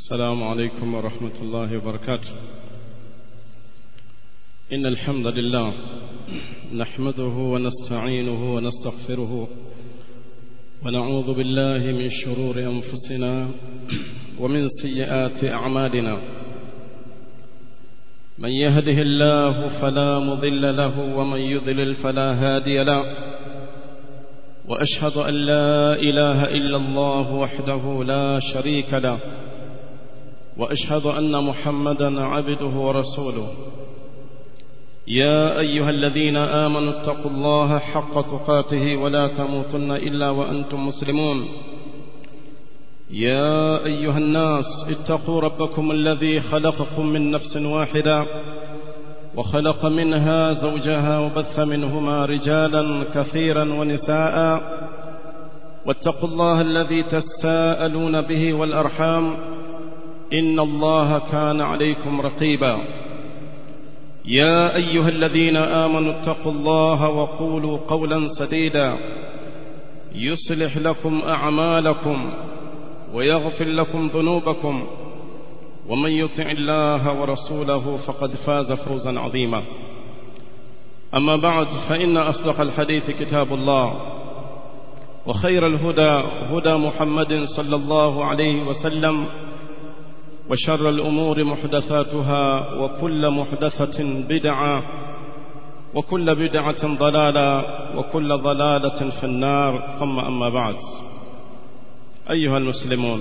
السلام عليكم ورحمة الله وبركاته. إن الحمد لله نحمده ونستعينه ونستغفره ونعوذ بالله من شرور أنفسنا ومن سيئات أعمالنا. من يهده الله فلا مضل له ومن يضلل فلا هادي له. وأشهد أن لا إله إلا الله وحده لا شريك له، وأشهد أن محمدا عبده ورسوله. يا أيها الذين آمنوا اتقوا الله حق تقاته ولا تموتن إلا وأنتم مسلمون. يا أيها الناس اتقوا ربكم الذي خلقكم من نفس واحدة وخلق منها زوجها وبث منهما رجالا كثيرا ونساء، واتقوا الله الذي تساءلون به والأرحام إن الله كان عليكم رقيبا. يا أيها الذين آمنوا اتقوا الله وقولوا قولا سديدا يصلح لكم أعمالكم ويغفر لكم ذنوبكم، ومن يطع الله ورسوله فقد فاز فوزا عظيما. أما بعد، فإن أصدق الحديث كتاب الله، وخير الهدى هدى محمد صلى الله عليه وسلم، وشر الأمور محدثاتها، وكل محدثة بدعة، وكل بدعة ضلالة، وكل ضلالة في النار. ثم أما بعد، أيها المسلمون،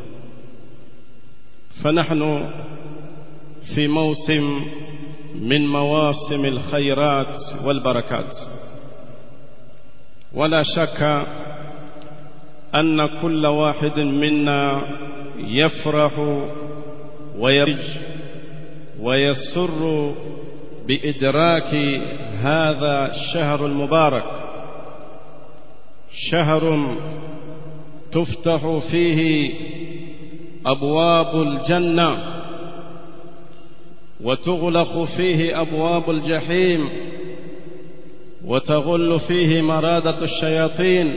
فنحن في موسم من مواسم الخيرات والبركات، ولا شك أن كل واحد منا يفرح ويرج ويسر بإدراك هذا الشهر المبارك، شهر تفتح فيه أبواب الجنة وتغلق فيه أبواب الجحيم وتغل فيه مرادة الشياطين،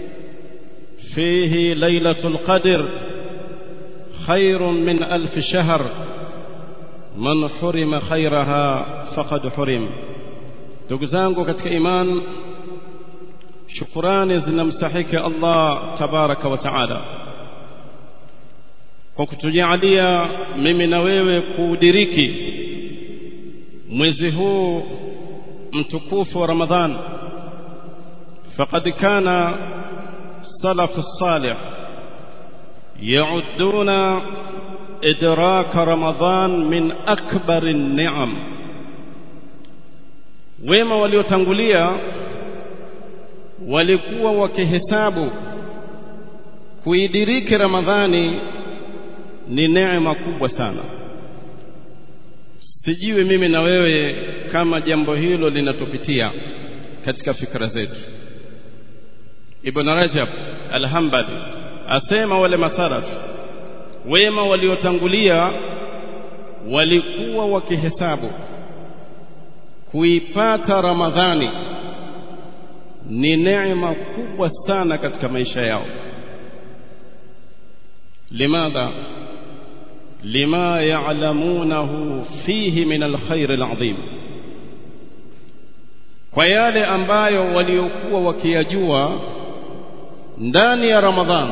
فيه ليلة القدر خير من 1000 شهر، من حرم خيرها فقد حرم. Ndugu zangu katika iman, shukrani zinamstahiki Allah tabaraka wa taala kwa kutujalia mimi na wewe kuudiriki mwezi huu mtukufu wa Ramadhan. Faqad kana salafu salih يعدون إدراك رمضان من أكبر النعم. wema waliotangulia walikuwa wakihesabu kuidiriki Ramadhani ni neema kubwa sana. Sijui mimi na wewe kama jambo hilo linatupitia katika fikra zetu. Ibn Rajab al-Hanbali asema wale masalaf wema waliotangulia walikuwa wakihesabu kuipata Ramadhani ni neema kubwa sana katika maisha yao. Limadha? Lima ya'lamunahu fihi min alkhair alazim, kwa yale ambayo waliokuwa wakiyajua ndani ya Ramadhani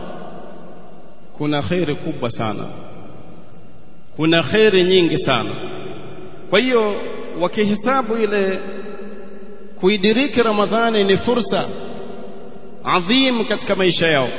kuna khairi kubwa sana, kuna khairi nyingi sana. Kwa hiyo wakihesabu ile kuidiriki Ramadhani ni fursa adhim katika maisha yao.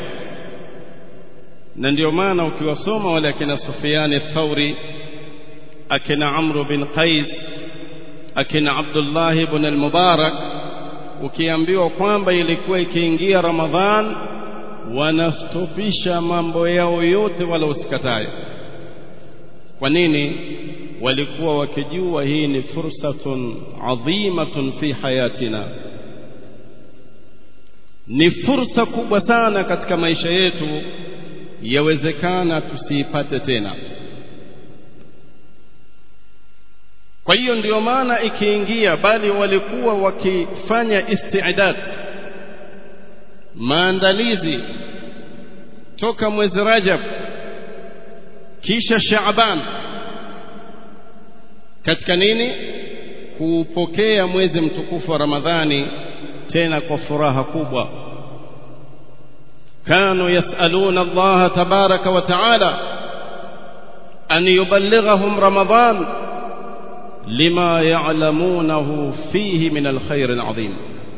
Na ndio maana ukiwasoma wale akina Sufyan al-Thawri, akina Amr bin Qais, akina Abdullah ibn al-Mubarak, ukiambiwa kwamba ilikuwa ikiingia Ramadhan wanastopisha mambo yao yote wala usikatae. Kwa nini? Walikuwa wakijua hii ni fursatun adhimatun fi hayatina, ni fursa kubwa sana katika maisha yetu, yawezekana tusiipate tena. Kwa hiyo ndio maana ikiingia, bali walikuwa wakifanya isti'dad, maandalizi toka mwezi Rajab kisha Shaaban. Katika nini? Kupokea mwezi mtukufu wa Ramadhani tena kwa furaha kubwa. Kanu yasaluna Allah tabaraka wa taala an yuballighahum Ramadan lima ya'lamunahu fihi min alkhair alazim.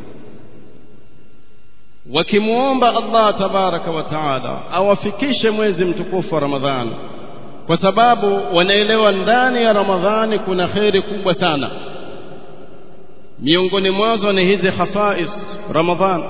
Wakimuomba Allah tabaraka wa taala awafikishe mwezi mtukufu wa Ramadhani kwa sababu wanaelewa ndani ya Ramadhani kuna khairi kubwa sana. Miongoni mwazo ni hizi khasais Ramadhan.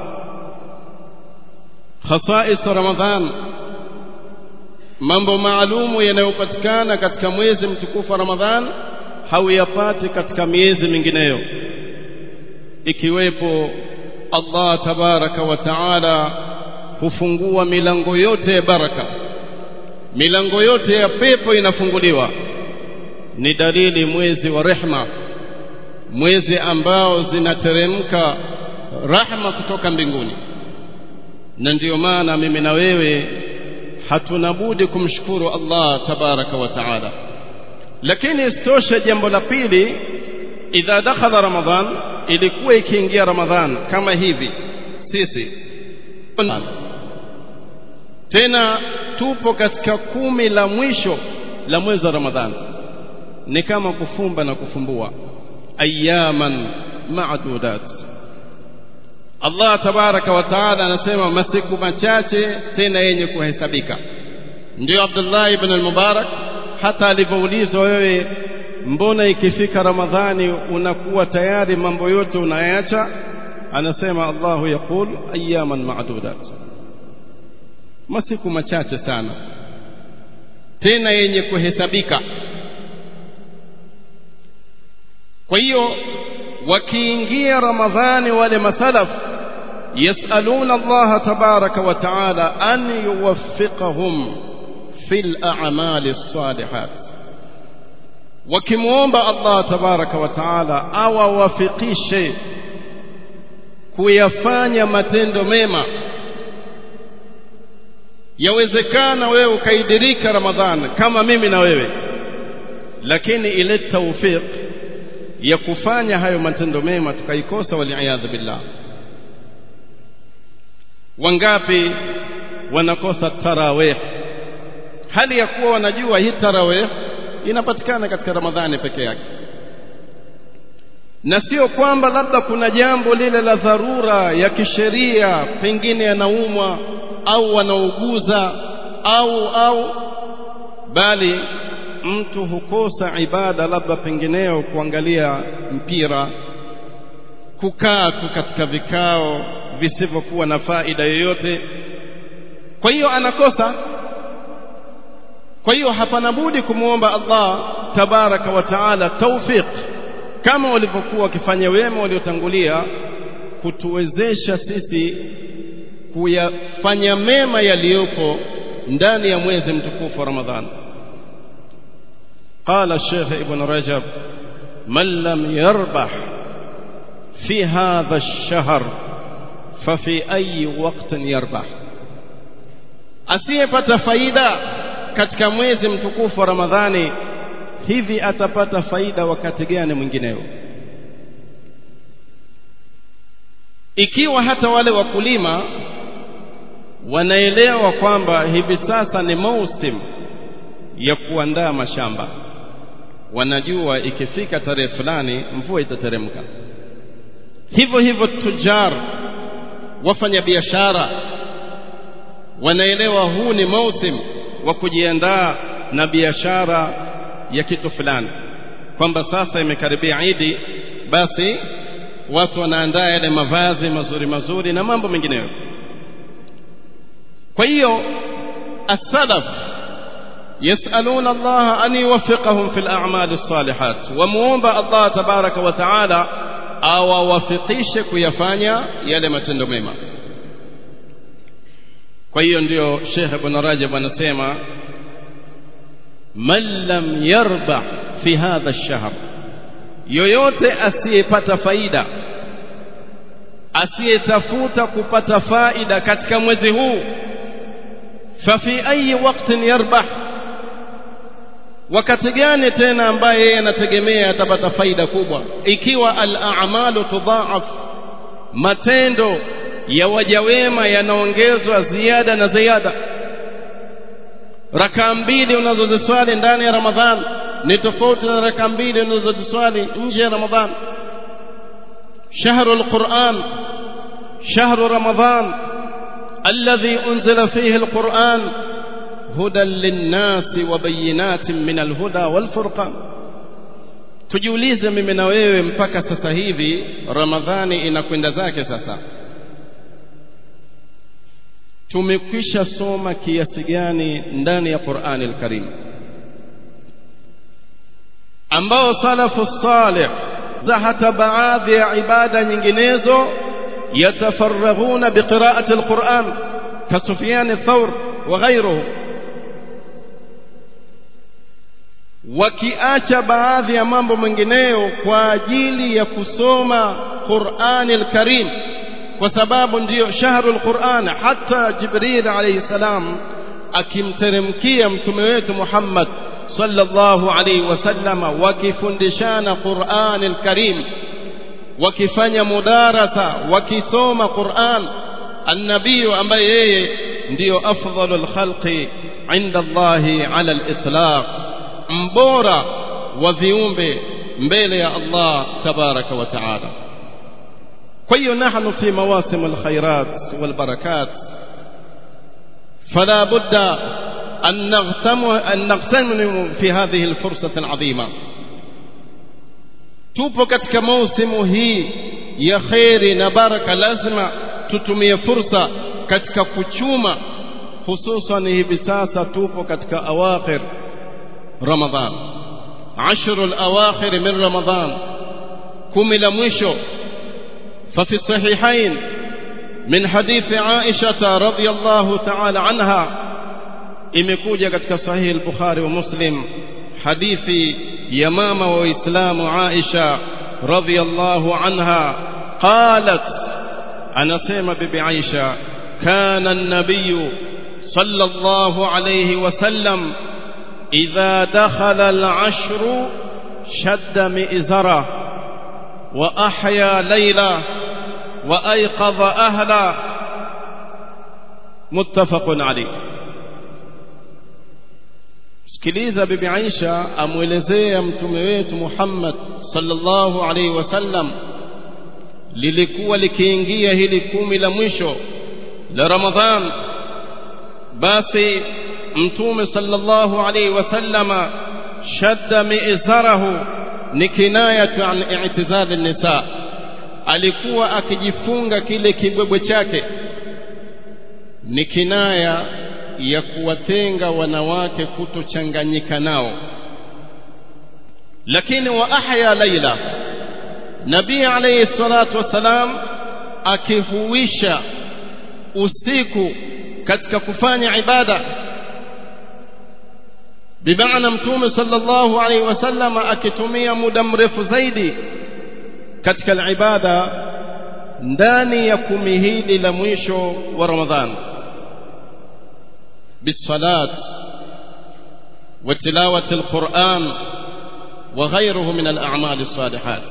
Khasais Ramadhan, mambo maalumu yanayopatikana katika mwezi mtukufu wa Ramadhan hauyapati katika miezi mingineyo, ikiwepo Allah tabaraka wa taala hufungua milango yote ya baraka, milango yote ya pepo inafunguliwa. Ni dalili mwezi wa rehma, mwezi ambao zinateremka rahma kutoka mbinguni. Na ndiyo maana mimi na wewe hatuna budi kumshukuru Allah tabaraka wa taala. Lakini istosha, jambo la pili, idha dakhala Ramadhan, ilikuwa ikiingia Ramadhan kama hivi sisi tena tupo katika 10 la mwisho la mwezi wa Ramadhan, ni kama kufumba na kufumbua, ayaman ma'dudat. Allah tabaraka wa taala anasema masiku machache tena yenye kuhesabika. Ndio Abdullah ibn al-Mubarak hata alipoulizwa, wewe mbona ikifika Ramadhani unakuwa tayari mambo yote unayaacha? Anasema Allahu yaqul ayaman ma'dudat, masiku machache sana tena yenye kuhesabika. Kwa hiyo wakiingia Ramadhani wale masalaf yasaluna Allah tabaraka wa taala an yuwaffiqahum fil a'mali as-salihat, wakimuomba Allah tabaraka wa taala awawafikishe kuyafanya matendo mema. Yawezekana wewe ukaidirika Ramadhani kama mimi na wewe, lakini ile tawfik ya kufanya hayo matendo mema tukaikosa, wali'iyadhu billah. Wangapi wanakosa tarawih hali ya kuwa wanajua hii tarawih inapatikana katika Ramadhani peke yake, na sio kwamba labda kuna jambo lile la dharura ya kisheria, pengine anaumwa au anauguza au bali mtu hukosa ibada, labda pengineo kuangalia mpira, kukaa katika vikao visivyokuwa na faida yoyote. Kwa hiyo anakosa. Kwa hiyo hapana budi kumuomba Allah tabaraka wa taala tawfik, kama walivyokuwa wakifanya wema waliotangulia, kutuwezesha sisi kuyafanya mema yaliyopo ndani ya mwezi mtukufu wa Ramadhani. قال الشيخ ابن رجب من لم يربح في هذا الشهر ففي أي وقت يربح. asiyepata faida katika mwezi mtukufu wa Ramadhani, hivi atapata faida wakati gani mwingineo? Ikiwa hata wale wakulima wanaelewa kwamba hivi sasa ni mausim ya kuandaa mashamba, wanajua ikifika tarehe fulani mvua itateremka. Hivyo hivyo tujar, wafanya biashara, wanaelewa huu ni mausim wa kujiandaa na biashara ya kitu fulani, kwamba sasa imekaribia Idi, basi watu wanaandaa yale mavazi mazuri mazuri na mambo mengineyo. Kwa hiyo as-salaf yasaluna Allah an yuwaffiqahum fil a'mali as-salihat, wa muomba Allah tabaraka wa taala awawafikishe kuyafanya yale matendo mema. Kwa hiyo ndio Sheikh Ibn Rajab anasema man lam yarbah fi hadha ash-shahr, yoyote asiyepata faida, asiyetafuta kupata faida katika mwezi huu, fa fi ayi waqtin yarbah, wakati gani tena ambaye yeye anategemea atapata faida kubwa ikiwa al-a'malu tudha'af, matendo ya waja wema yanaongezwa ziada na ziada. Raka mbili unazoziswali ndani ya Ramadhan ni tofauti na raka mbili unazoziswali nje ya Ramadhan. Shahrul Qur'an, shahru Ramadhan alladhi unzila fihi al-Qur'an hudan lin-nasi wa bayyinatin min al-huda wal-furqan. Tujiulize mimi na wewe, mpaka sasa hivi Ramadhani inakwenda zake sasa, tumekwisha soma kiasi gani ndani ya Qur'an al-Karim ambao salafu salih za hata baadhi ya ibada nyinginezo yatafarraghuna biqira'ati al-Qur'an ka Sufyan ath-Thawr wa ghayruhu, wakiacha baadhi ya mambo mengineyo kwa ajili ya kusoma Qur'an al-Karim, kwa sababu ndiyo shahrul Qur'an. Hata Jibril alayhi salam akimteremkia mtume wetu Muhammad sallallahu alayhi wasallam, wakifundishana Qur'an al-Karim, wakifanya mudarasa, wakisoma Qur'an, an-nabii ambaye yeye ndiyo afdhalul khalqi inda Allahi ala al-itlaq, mbora wa viumbe mbele ya Allah tabaraka wa taala. Kwa hiyo nahnu fi mawasim al-khairat wal barakat, fala budda an naghtanimu fi hadhihi al-fursah al-azima. Tupo katika mausimu hii ya khairi na baraka, lazima tutumie fursa katika kuchuma, hususan hivi sasa tupo katika awakhir Ramadhan, ashrul awakhir min Ramadhan, kumi la mwisho. ففي الصحيحين من حديث عائشة رضي الله تعالى عنها، imekuja katika sahih al-Bukhari wa Muslim hadithi ya mama wa Uislamu Aisha radhiyallahu anha, qalat, anasema bibi Aisha, kana an-nabiy sallallahu alayhi wa sallam idha dakhala al-ashru shadda mi'zara wa ahya layla wa ayqadha ahla, muttafaqun alayh. Sikiliza bibi Aisha amuelezea mtume wetu Muhammad sallallahu alayhi wasallam, lilikuwa likiingia hili kumi la mwisho la Ramadhan, basi mtume sallallahu alayhi wasallam shadda mi'zarahu, ni kinayatu an i'tizal an-nisa, alikuwa akijifunga kile kibwebwe chake, ni kinaya ya kuwatenga wanawake kutochanganyika nao. Lakini wa ahya layla, nabii alayhi salatu wasalam akihuisha usiku katika kufanya ibada, bimaana mtume sallallahu alayhi wasallam akitumia muda mrefu zaidi katika ibada ndani ya kumi hili la mwisho wa Ramadhan, bisalat wa tilawati alquran wa ghayruhu min al-a'mal as-salihat.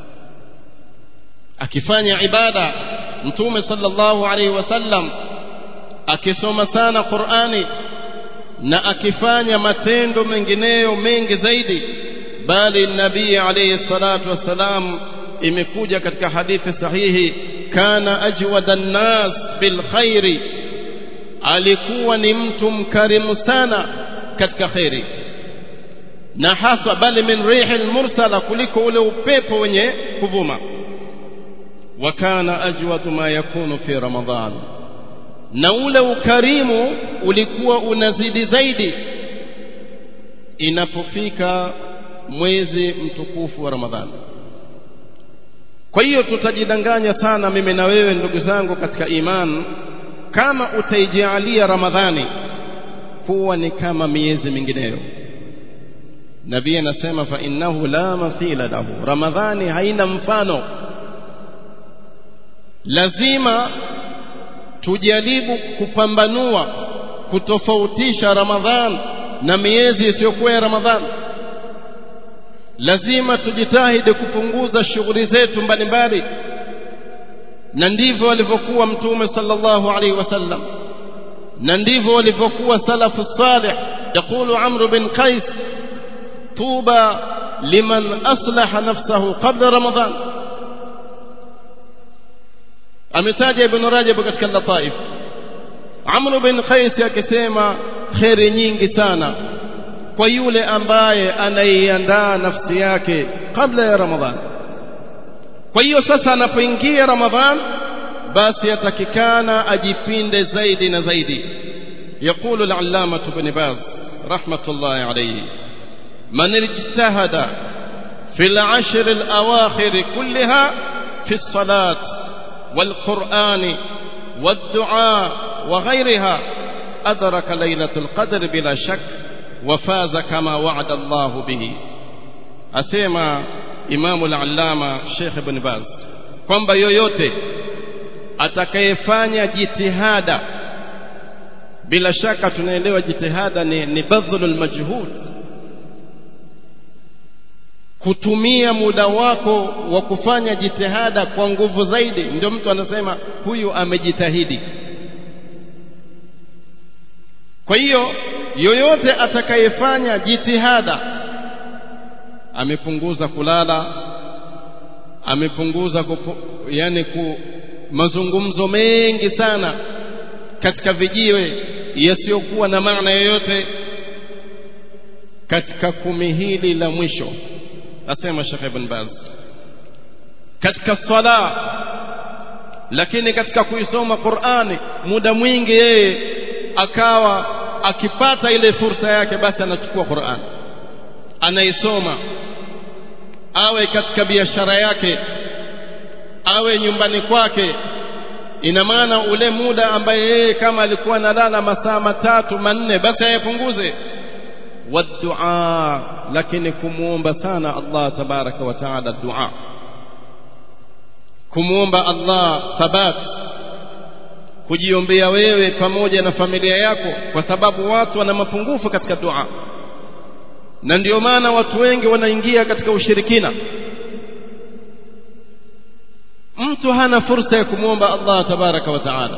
Akifanya ibada mtume sallallahu alayhi wasallam akisoma sana Qur'ani na akifanya matendo mengineyo mengi zaidi, bali nabii alayhi salatu wassalam imekuja katika hadithi sahihi, kana ajwada an-nas bil khairi, alikuwa ni mtu mkarimu sana katika khairi, na hasa bali min rihil mursala, kuliko ule upepo wenye kuvuma. Wa kana ajwadu ma yakunu fi Ramadhan, na ule ukarimu ulikuwa unazidi zaidi inapofika mwezi mtukufu wa Ramadhani. Kwa hiyo tutajidanganya sana mimi na wewe ndugu zangu katika iman, kama utaijalia Ramadhani kuwa ni kama miezi mingineyo. Nabii anasema fa innahu la mathila lahu, Ramadhani haina mfano. Lazima tujaribu kupambanua, kutofautisha Ramadhan na miezi isiyokuwa ya Ramadhani. Lazima tujitahidi kupunguza shughuli zetu mbalimbali, na ndivyo walivyokuwa Mtume sallallahu alaihi wasallam, na ndivyo walivyokuwa salafu salih. Yaqulu Amr bin Qais, tuba liman aslaha nafsahu qabla Ramadhan. Ametaja Ibn Rajab katika Lataif, Amr bin Qais akisema khairi nyingi sana kwa yule ambaye anaiandaa nafsi yake kabla ya Ramadhan. Kwa hiyo sasa anapoingia Ramadhan, basi atakikana ajipinde zaidi na zaidi. Yaqulu al-Allama Ibn Baz rahmatullahi alayhi, man ijtahada fi al-ashr al-awakhir kullaha fi as-salat wal-Qur'an wad-du'a wa ghayriha adraka laylatul qadr bila shak wa faza kama wa'ada Allah bihi. Asema Imamu al-Allama Sheikh Ibn Baz kwamba yoyote atakayefanya jitihada, bila shaka tunaelewa jitihada ni badhlul majhud, kutumia muda wako wa kufanya jitihada kwa nguvu zaidi, ndio mtu anasema huyu amejitahidi. Kwa hiyo yoyote atakayefanya jitihada, amepunguza kulala, amepunguza mazungumzo mengi sana katika vijiwe yasiyokuwa na maana yoyote katika 10 hili la mwisho. Asema Sheikh Ibn Baz, katika sala, lakini katika kuisoma Qur'ani muda mwingi yeye akawa akipata ile fursa yake, basi anachukua Qur'ani anaisoma, awe katika biashara yake, awe nyumbani kwake. Ina maana ule muda ambaye yeye kama alikuwa analala masaa 3 4, basi ayapunguze. Waddu'a, lakini kumuomba sana Allah tabaraka wa taala, dua, kumuomba Allah thabat, kujiombea wewe pamoja na familia yako, kwa sababu watu wana mapungufu katika dua, na ndio maana watu wengi wanaingia katika ushirikina. Mtu hana fursa ya kumuomba Allah tabaraka wa taala,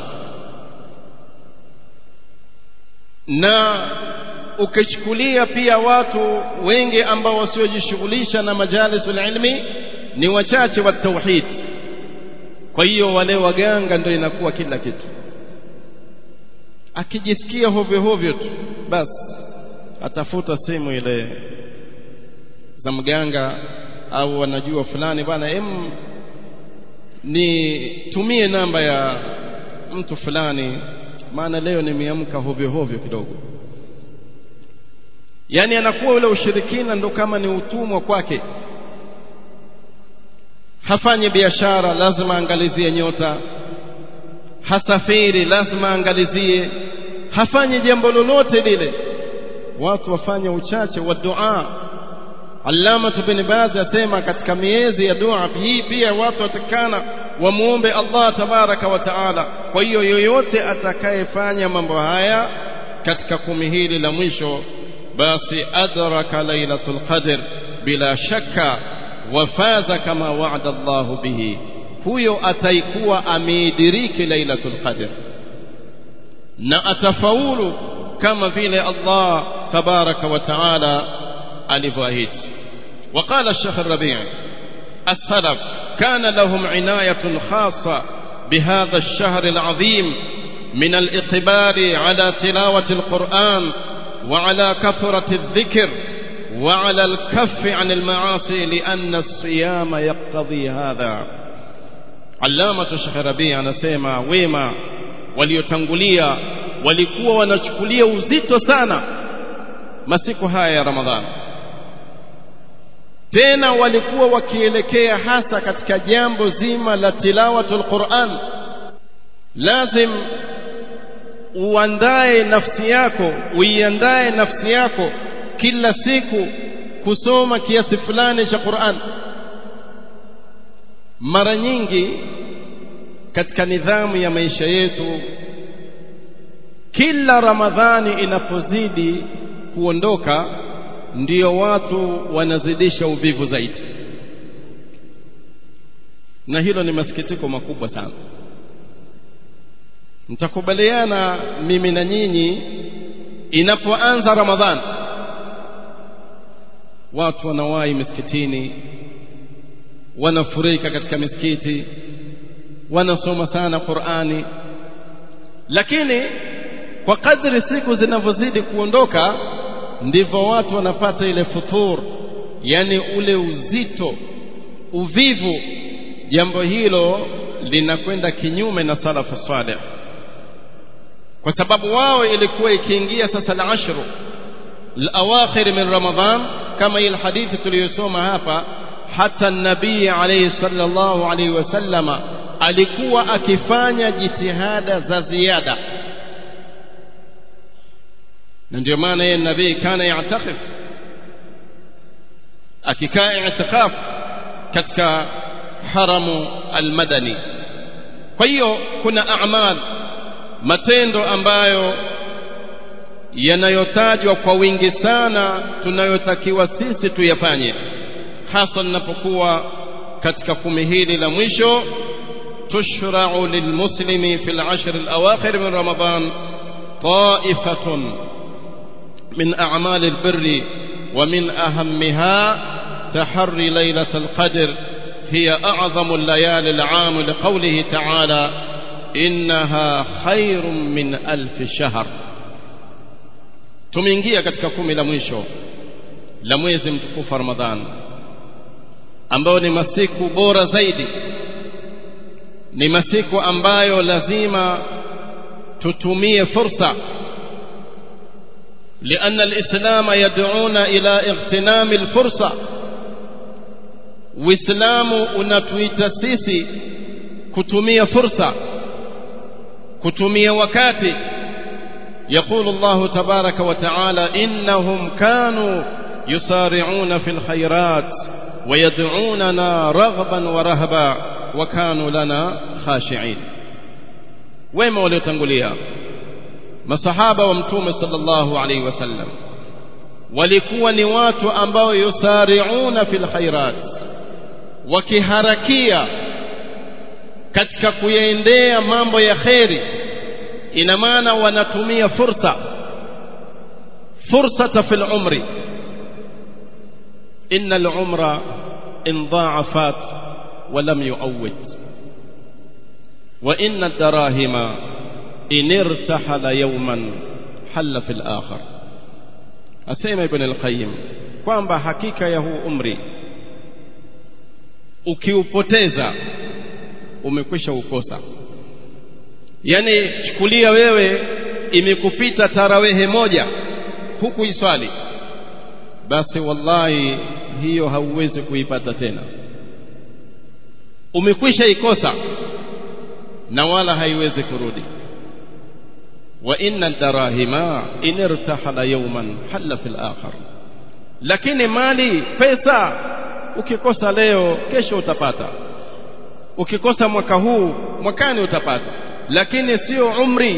na ukichukulia pia watu wengi ambao wasiojishughulisha na majalisul ilmi ni wachache wa tauhid. Kwa hiyo wale waganga ndio inakuwa kila kitu, akijisikia hovyo hovyo tu basi atafuta simu ile za mganga, au wanajua fulani bwana, nitumie namba ya mtu fulani, maana leo nimeamka hovyo hovyo kidogo. Yani anakuwa ule ushirikina ndo kama ni utumwa kwake. Hafanyi biashara, lazima angalizie nyota. Hasafiri, lazima angalizie. Hafanyi jambo lolote lile, watu wafanye uchache wa dua. Allama Ibn Baz asema katika miezi ya dua hii pia watu watakana wamuombe Allah tabaraka wa taala. Kwa hiyo yoyote atakayefanya mambo haya katika 10 hili la mwisho, basi adraka lailatul qadr bila shakka wa faza kama wa'ada Allah bihi. Huyo ataikuwa ameidiriki lailatul qadr na atafaulu kama vile Allah tabaraka wa taala alivyoahidi. وقال الشيخ الربيع السلف كان لهم عناية خاصة بهذا الشهر العظيم من الإقبال على تلاوة القرآن وعلى كثرة الذكر وعلى الكف عن المعاصي لأن الصيام يقتضي هذا. علامة الشيخ الربيع anasema wema waliotangulia walikuwa wanachukulia uzito sana masiku haya ya Ramadhani, tena walikuwa wakielekea hasa katika jambo zima la tilawatul Qur'an. Lazim uiandae nafsi yako kila siku kusoma kiasi fulani cha Qur'an. Mara nyingi katika nidhamu ya maisha yetu, kila Ramadhani inapozidi kuondoka ndio watu wanazidisha uvivu zaidi, na hilo ni masikitiko makubwa sana. Mtakubaliana mimi na nyinyi, inapoanza Ramadhani watu wanawahi misikitini, wanafurika katika misikiti, wanasoma sana Qur'ani, lakini kwa kadri siku zinavyozidi kuondoka ndivyo watu wanapata ile futur, yani ule uzito, uvivu. Jambo hilo linakwenda kinyume na salafu salih, kwa sababu wao ilikuwa ikiingia sasa al-ashr al-awakhir min Ramadhan, kama ile hadithi tuliyosoma hapa, hata nabii alayhi sallallahu alayhi wasallama alikuwa akifanya jitihada za ziada, na ndio maana yeye nabii kana ya'takif, akikaa i'tikaf katika haramu al-madani. Kwa hiyo kuna a'mal, matendo ambayo yanayotajwa kwa wingi sana tunayotakiwa sisi tuyafanye, hasa ninapokuwa katika kumi hili la mwisho. tushra'u lilmuslimi fil ashr al-awakhir min Ramadan ta'ifatun min a'mal al-birri wa min ahammiha tahri laylat al-qadr hiya a'zamu al-layali al-'am liqawlihi ta'ala innaha khayrun min alf shahr. Tumeingia katika kumi la mwisho la mwezi mtukufu Ramadhan, ambao ni masiku bora zaidi, ni masiku ambayo lazima tutumie fursa, لأن الإسلام يدعونا إلى اغتنام الفرصة. Uislamu unatuita sisi kutumia fursa, kutumia wakati. يقول الله تبارك وتعالى إنهم كانوا يسارعون في الخيرات ويدعوننا رغبا ورهبا وكانوا لنا خاشعين. wema waliotangulia masahaba wa mtume sallallahu alaihi wasallam walikuwa ni watu ambao yusari'una fil khairat, wakiharakia katika kuyaendea mambo ya khairi. Ina maana wanatumia fursata fil umri. inna al-umra in dha'afat wa lam yu'awwid wa inna ad-darahima in irtahala yawman halla fil akhar. Asema Ibn al-Qayyim kwamba hakika ya huu umri ukiupoteza umekwisha ukosa. Yani chukulia wewe imekupita tarawehe moja huku iswali, basi wallahi hiyo hauwezi kuipata tena, umekwisha ikosa na wala haiwezi kurudi. wa inna darahima in irtahala yawman halla fil akhar. Lakini mali, pesa, ukikosa leo kesho utapata, ukikosa mwaka huu mwakani utapata, lakini sio umri.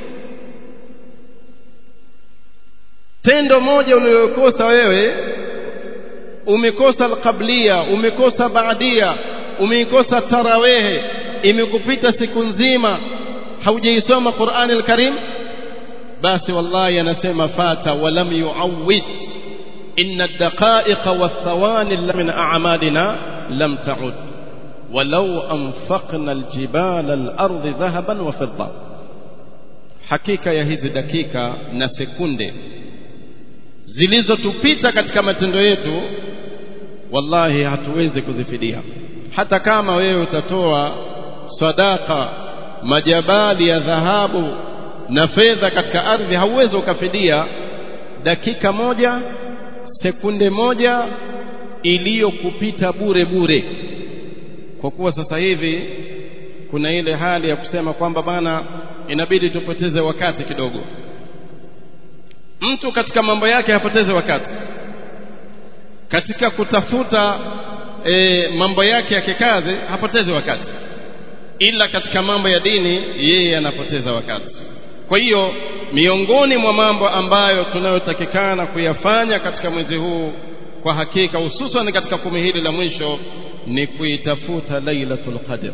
Tendo moja uliyokosa wewe, umekosa al-qabliya, umekosa baadia, umekosa tarawehe, imekupita siku nzima haujaisoma Qur'an al-Karim, basi wallahi anasema fata wa lam yu'awwid. inna ad-daqa'iqa wath-thawani min a'malina lam ta'ud walau anfaqna al-jibala al-ardi dhahaban wa fidda. Hakika ya hizi dakika na sekunde zilizotupita katika matendo yetu, wallahi hatuwezi kuzifidia. Hata kama wewe utatoa sadaka majabali ya dhahabu na fedha katika ardhi, hauwezi ukafidia dakika moja, sekunde moja iliyokupita bure bure. Kwa kuwa sasa hivi kuna ile hali ya kusema kwamba bana inabidi tupoteze wakati kidogo. Mtu katika mambo yake hapoteze wakati, katika kutafuta mambo yake ya kikazi hapoteze wakati, ila katika mambo ya dini yeye anapoteza wakati. kwa hiyo miongoni mwa mambo ambayo tunayotakikana kuyafanya katika mwezi huu kwa hakika, hususan katika 10 hili la mwisho, ni kuitafuta Lailatul Qadr.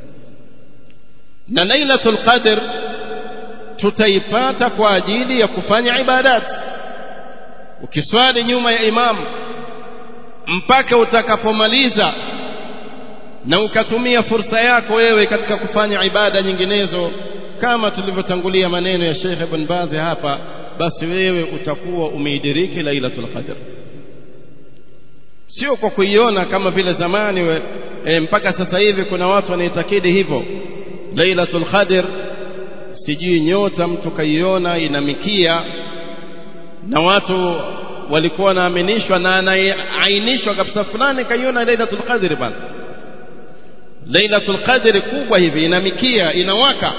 Na Lailatul Qadr tutaipata kwa ajili ya kufanya ibadat. Ukiswali nyuma ya imam mpaka utakapomaliza na ukatumia fursa yako wewe katika kufanya ibada nyinginezo, kama tulivyotangulia maneno ya Sheikh Ibn Baz hapa, basi wewe utakuwa umeidiriki Lailatul Qadr. Sio kwa kuiona kama vile zamani mpaka sasa hivi kuna watu wanaitakidi hivyo. Lailatul Qadr sijui nyota mtu kaiona inamikia, na watu walikuwa wanaaminishwa na anaainishwa kabisa fulani kaiona Lailatul Qadr bana. Lailatul Qadr kubwa hivi inamikia, inawaka.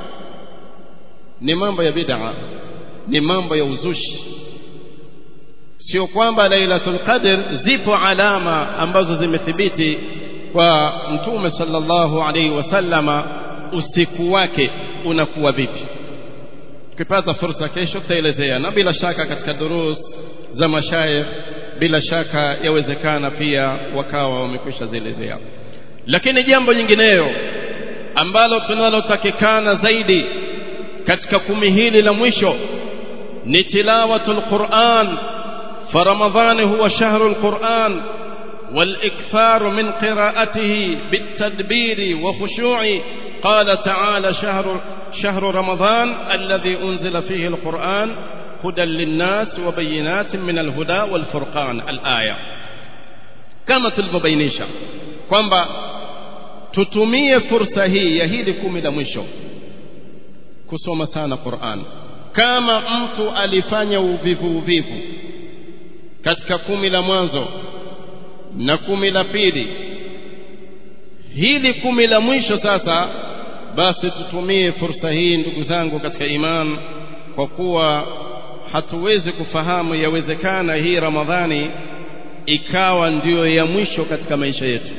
Ni mambo ya bid'a, ni mambo ya uzushi. Sio kwamba Lailatul Qadr zipo alama ambazo zimethibiti kwa Mtume sallallahu alaihi wasallama usiku wake unakuwa vipi. Tukipata fursa kesho tutaelezea, na bila shaka katika durus za mashayikh bila shaka yawezekana pia wakawa wamekwisha zielezea. Lakini jambo nyingineyo ambalo tunalotakikana zaidi katika 10 hili la mwisho ni tilawatul Qur'an. فرمضان هو شهر القرآن والإكثار من قراءته بالتدبير وخشوع. قال تعالى شهر رمضان الذي أنزل فيه القرآن هدى للناس وبينات من الهدى والفرقان. الآية كما تلبينيشا kwamba tutumie fursa hii ya hili 10 la mwisho kusoma sana Qur'an. Kama mtu alifanya uvivu katika 10 la mwanzo na 10 la pili, hili 10 la mwisho sasa, basi tutumie fursa hii ndugu zangu katika iman, kwa kuwa hatuwezi kufahamu, yawezekana hii Ramadhani ikawa ndio ya mwisho katika maisha yetu.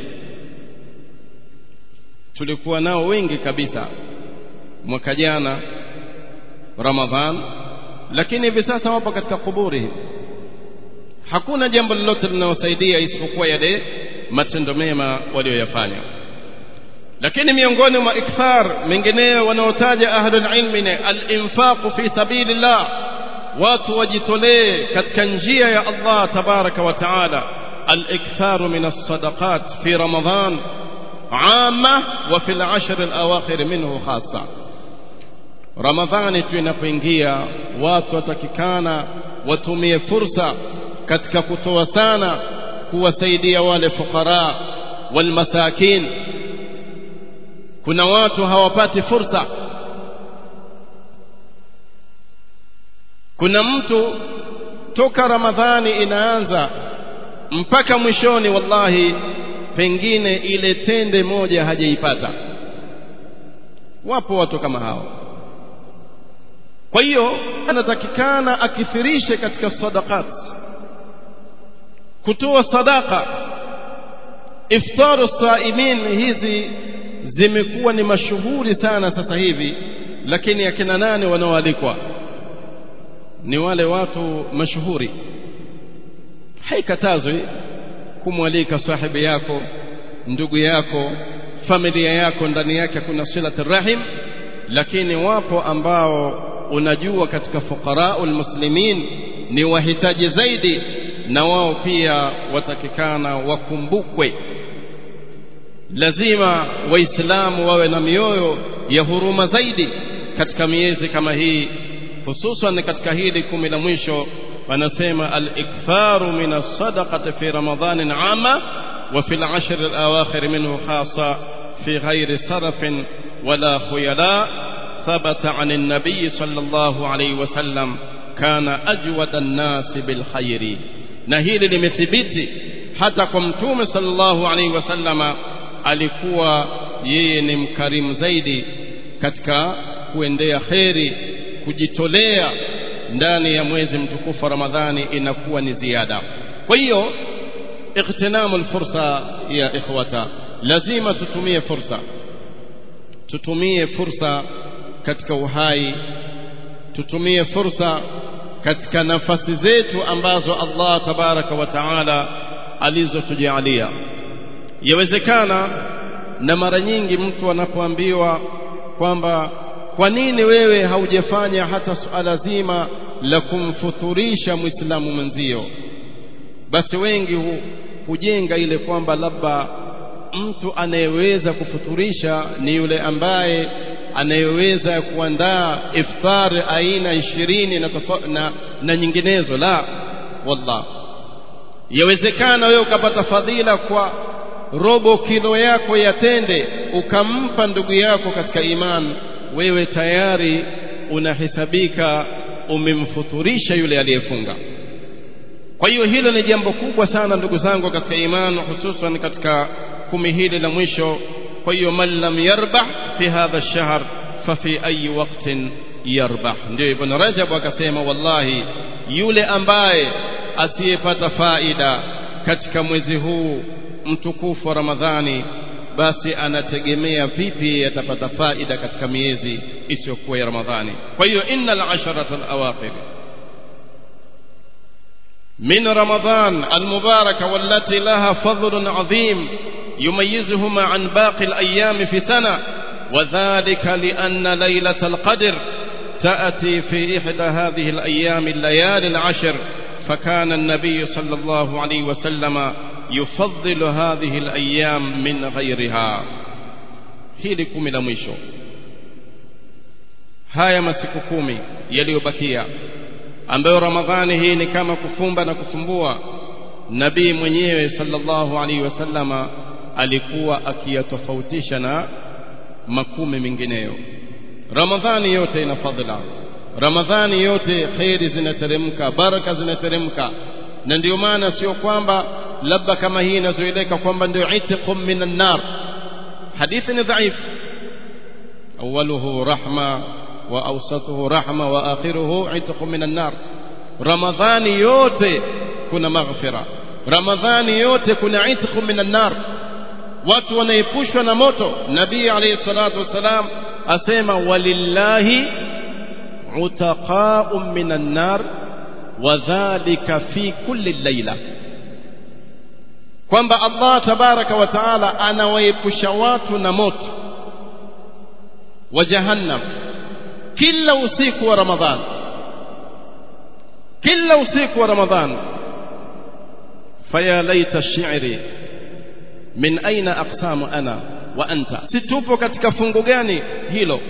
Tulikuwa nao wengi kabisa mwaka jana Ramadhan, lakini hivi sasa wapo katika kuburi. Hakuna jambo lolote linalosaidia isipokuwa yale matendo mema walioyafanya. Lakini miongoni mwa ikthar mengineyo wanaotaja ahlul ilmi ni al-infaq fi sabilillah. Watu wajitolee katika njia ya Allah tabaraka wa taala. Al-ikthar min as-sadaqat fi Ramadhan amma wa fi al-ashr al-awakhir minhu khassa. Ramadhani tunapoingia, watu watakikana watumie fursa katika kutoa sana, kuwasaidia wale fukara wal masakin. Kuna watu hawapati fursa. Kuna mtu toka Ramadhani inaanza mpaka mwishoni, wallahi pengine ile tende moja hajaipata. Wapo watu kama hao. Kwa hiyo anatakikana akithirishe katika sadaqat, kutoa sadaqa. Iftaru saimin hizi zimekuwa ni mashuhuri sana sasa hivi, lakini akina nani wanaoalikwa? Ni wale watu mashuhuri. Haikatazwi kumwalika sahibi yako, ndugu yako, familia yako, ndani yake kuna silatul rahim, lakini wapo ambao unajua katika fuqaraul muslimin ni wahitaji zaidi, na wao pia watakikana wakumbukwe. Lazima waislamu wawe na mioyo ya huruma zaidi katika miezi kama hii, hususan katika hili 10 la mwisho. Wanasema al-iktharu min as-sadaqati fi Ramadhan 'amma wa fi al-ashr al-awakhir minhu khassa fi ghairi sarfin wala khuyala. Thabata 'an an-nabiy sallallahu alayhi wa sallam kana ajwada an-nas bil khairi. Na hili limethibiti hata kwa Mtume sallallahu alayhi wa sallama, alikuwa yeye ni mkarimu zaidi katika kuendea khairi, kujitolea ndani ya mwezi mtukufu wa Ramadhani inakuwa ni ziada. Kwa hiyo ightinamul fursa ya ikhwata, lazima tutumie fursa katika uhai tutumie fursa katika nafasi zetu ambazo Allah tabaraka wa taala alizotujalia. Yawezekana na mara nyingi mtu anapoambiwa kwamba kwa nini wewe haujafanya hata suala zima la kumfuturisha Muislamu mwenzio, basi wengi hujenga ile kwamba labda mtu anayeweza kufuturisha ni yule ambaye anayeweza kuandaa iftar aina 20 na nyinginezo. La wallah, yawezekana wewe ukapata fadhila kwa robo kilo yako ya tende ukampa ndugu yako katika iman, wewe tayari unahesabika umemfuturisha yule aliyefunga. Kwa hiyo hilo ni jambo kubwa sana ndugu zangu katika iman, hususan katika 10 hili la mwisho. Kwa hiyo man lam yarbah fi hadha ash-shahr fa fi ayi waqtin yarbah. Ndio Ibn Rajab akasema wallahi, yule ambaye asiyepata faida katika mwezi huu mtukufu wa Ramadhani, basi anategemea vipi atapata faida katika miezi isiyokuwa ya Ramadhani. Kwa hiyo innal asharata al-awakhir min Ramadhan al-mubaraka wallati laha fadlun azim يميزهما عن باقي الأيام في سنة، وذلك لأن ليلة القدر تأتي في إحدى هذه الأيام الليالي 10، فكان النبي صلى الله عليه وسلم يفضل هذه الأيام من غيرها. hili 10 la mwisho, haya masiku 10 yaliyobakia ambayo Ramadhani hii ni kama kufumba na kufumbua, nabii mwenyewe sallallahu alaihi wasallama alikuwa akiyatofautisha na 10 mengineyo. Ramadhani yote ina fadhila, Ramadhani yote khairi zinateremka, baraka zinateremka, na ndio maana sio kwamba labda kama hii inazoeleka kwamba ndio itiqum minan nar. hadithi ni dhaif. awwaluhu rahma wa awsatuhu rahma wa akhiruhu itiqum minan nar. Ramadhani yote kuna maghfira, Ramadhani yote kuna itiqum minan nar, watu wanaepushwa na moto. Nabii alayhi salatu wasalam asema walillahi utaqa'un minan nar wa dhalika fi kulli layla, kwamba Allah tabaraka wa taala anawaepusha watu na moto wa jahannam kila usiku wa Ramadhan, kila usiku wa Ramadhan. faya laita shi'ri min aina aqsamu ana wa anta, situpo katika fungu gani hilo?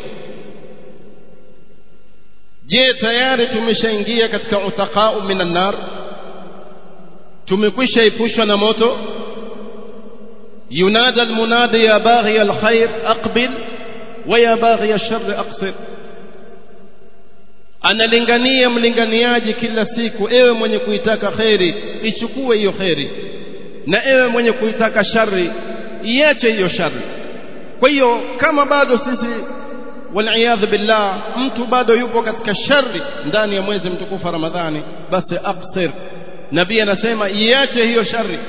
Je, tayari tumeshaingia katika utaqa'u minan nar? tumekwisha epushwa na moto? yunada almunadi ya baghi alkhair aqbil wa ya baghi alshar aqsir. analingania mlinganiaji kila siku, ewe mwenye kuitaka khairi ichukue hiyo khairi, na ewe mwenye kuitaka shari iache hiyo shari. Kwa hiyo kama bado sisi wal billah mtu bado yupo katika shari ndani ya mwezi mtukufu wa Ramadhani, basi aqsir. Nabii anasema iache hiyo shari.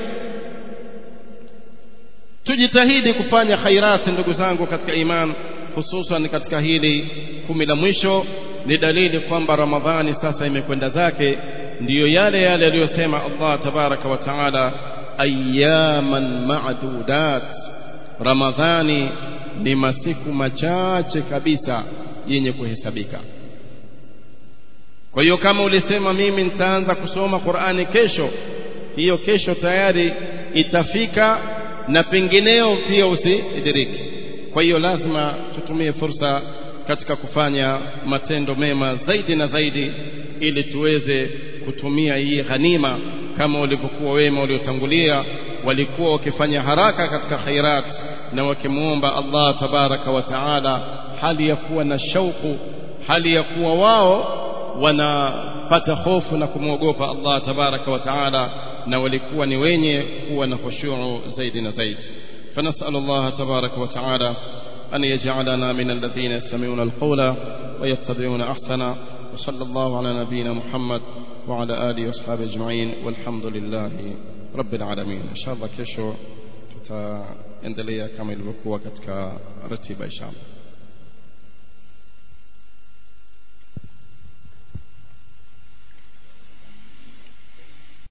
Tujitahidi kufanya khairati ndugu zangu katika iman, hususan katika hili 10 la mwisho. Ni dalili kwamba Ramadhani sasa imekwenda zake. Ndiyo yale yale aliyosema Allah tabaraka wa taala, ayyaman ma'dudat. Ramadhani ni masiku machache kabisa yenye kuhesabika. Kwa hiyo kama ulisema mimi nitaanza kusoma Qur'ani kesho, hiyo kesho tayari itafika na pengineo pia usidiriki. Kwa hiyo lazima tutumie fursa katika kufanya matendo mema zaidi na zaidi, ili tuweze kutumia hii ghanima kama walivyokuwa wema waliotangulia, walikuwa wakifanya haraka katika khairat na wakimuomba Allah tabaraka wa taala, hali ya kuwa na shauku, hali ya kuwa wao wanapata hofu na kumwogopa Allah tabaraka wa taala, na walikuwa ni wenye kuwa na khushu' zaidi na zaidi. فنسأل الله تبارك وتعالى أن يجعلنا من الذين يستمعون القول ويتبعون أحسنه. وصلى الله على نبينا محمد وعلى آله وصحبه أجمعين والحمد لله رب العالمين. إن شاء الله kesho tutaendelea kama ilivyokuwa katika ratiba inshallah.